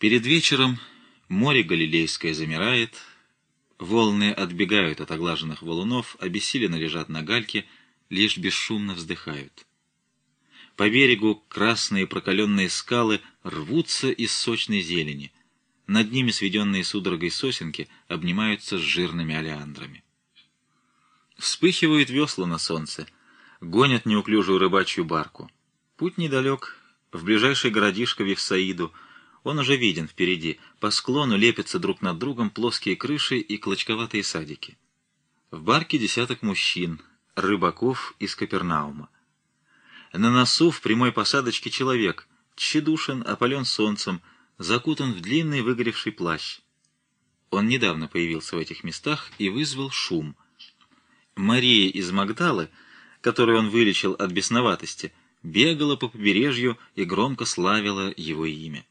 Перед вечером море Галилейское замирает, волны отбегают от оглаженных валунов, обессиленно лежат на гальке, лишь бесшумно вздыхают. По берегу красные прокаленные скалы рвутся из сочной зелени. Над ними сведенные судорогой сосенки обнимаются с жирными олеандрами. Вспыхивают весла на солнце, гонят неуклюжую рыбачью барку. Путь недалек, в ближайший городишко Вифсаиду. Он уже виден впереди. По склону лепятся друг над другом плоские крыши и клочковатые садики. В барке десяток мужчин, рыбаков из Капернаума. На носу в прямой посадочке человек, тщедушен, опален солнцем, закутан в длинный выгоревший плащ. Он недавно появился в этих местах и вызвал шум. Мария из Магдалы, которую он вылечил от бесноватости, бегала по побережью и громко славила его имя.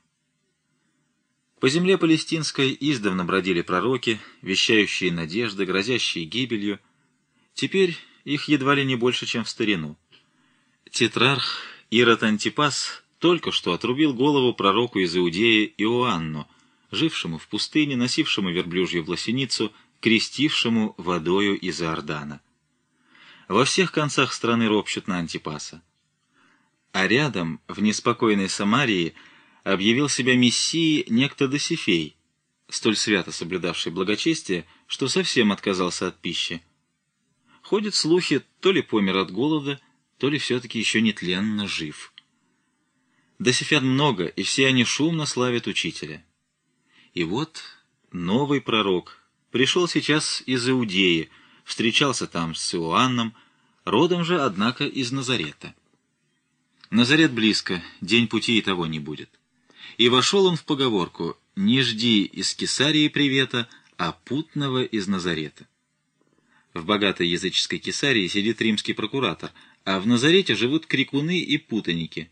По земле палестинской издавна бродили пророки, вещающие надежды, грозящие гибелью. Теперь их едва ли не больше, чем в старину. Тетрарх Ирод Антипас только что отрубил голову пророку из Иудеи Иоанну, жившему в пустыне, носившему верблюжью власеницу, крестившему водою из Иордана. Во всех концах страны ропщут на Антипаса. А рядом, в неспокойной Самарии, объявил себя мессией некто Досифей, столь свято соблюдавший благочестие, что совсем отказался от пищи. Ходят слухи, то ли помер от голода, то ли все-таки еще нетленно жив. Досифян много, и все они шумно славят учителя. И вот новый пророк пришел сейчас из Иудеи, встречался там с Иоанном, родом же, однако, из Назарета. Назарет близко, день пути и того не будет. И вошел он в поговорку: «Не жди из Кесарии привета, а путного из Назарета». В богатой языческой Кесарии сидит римский прокуратор, а в Назарете живут крикуны и путаники.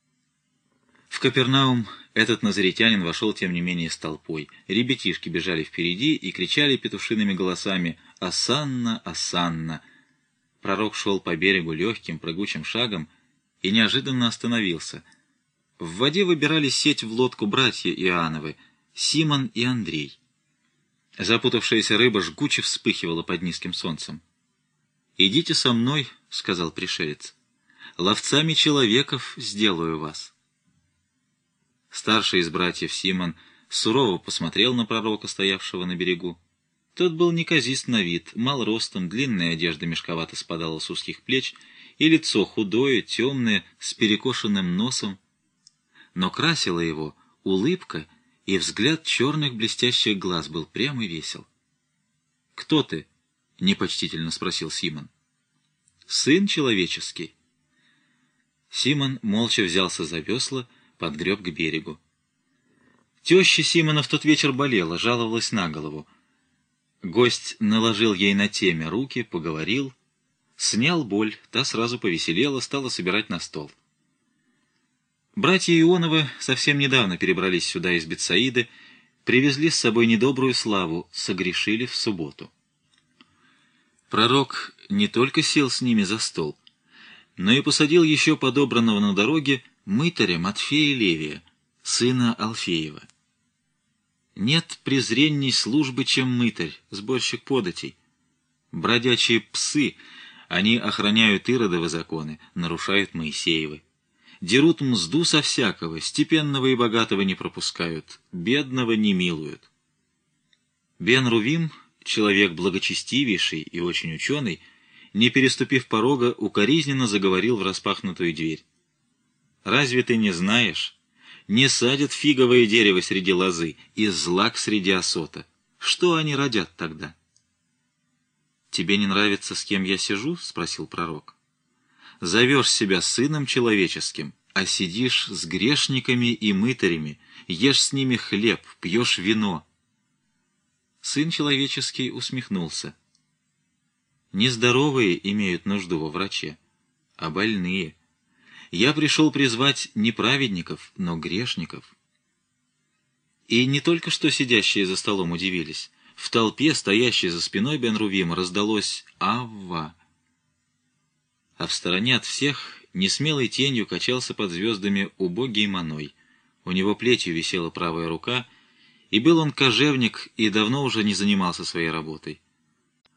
В Капернаум этот назаретянин вошел, тем не менее, с толпой. Ребятишки бежали впереди и кричали петушиными голосами: «Осанна! Осанна!». Пророк шел по берегу легким прыгучим шагом и неожиданно остановился. В воде выбирали сеть в лодку братья Иоанновы, Симон и Андрей. Запутавшаяся рыба жгуче вспыхивала под низким солнцем. «Идите со мной», — сказал пришелец, — «ловцами человеков сделаю вас». Старший из братьев Симон сурово посмотрел на пророка, стоявшего на берегу. Тот был неказист на вид, мал ростом, длинная одежда мешковато спадала с узких плеч, и лицо худое, темное, с перекошенным носом. Но красила его улыбка, и взгляд черных блестящих глаз был прям и весел. «Кто ты?» — непочтительно спросил Симон. «Сын человеческий». Симон молча взялся за весла, подгреб к берегу. Теща Симона в тот вечер болела, жаловалась на голову. Гость наложил ей на темя руки, поговорил, снял боль, та сразу повеселела, стала собирать на стол. Братья Ионовы совсем недавно перебрались сюда из Бетсаиды, привезли с собой недобрую славу, согрешили в субботу. Пророк не только сел с ними за стол, но и посадил еще подобранного на дороге мытаря Матфея Левия, сына Алфеева. Нет презренней службы, чем мытарь, сборщик податей. Бродячие псы, они охраняют Иродовы законы, нарушают Моисеевы. Дерут мзду со всякого, степенного и богатого не пропускают, бедного не милуют. Бен Рувим, человек благочестивейший и очень ученый, не переступив порога, укоризненно заговорил в распахнутую дверь. «Разве ты не знаешь? Не садят фиговое дерево среди лозы и злак среди осота. Что они родят тогда?» «Тебе не нравится, с кем я сижу?» — спросил пророк. «Зовешь себя сыном человеческим, а сидишь с грешниками и мытарями, ешь с ними хлеб, пьешь вино». Сын человеческий усмехнулся. «Нездоровые имеют нужду во враче, а больные. Я пришел призвать не праведников, но грешников». И не только что сидящие за столом удивились. В толпе, стоящей за спиной Бен-Рувима, раздалось «Авва». А в стороне от всех несмелой тенью качался под звездами убогий Маной. У него плетью висела правая рука, и был он кожевник и давно уже не занимался своей работой.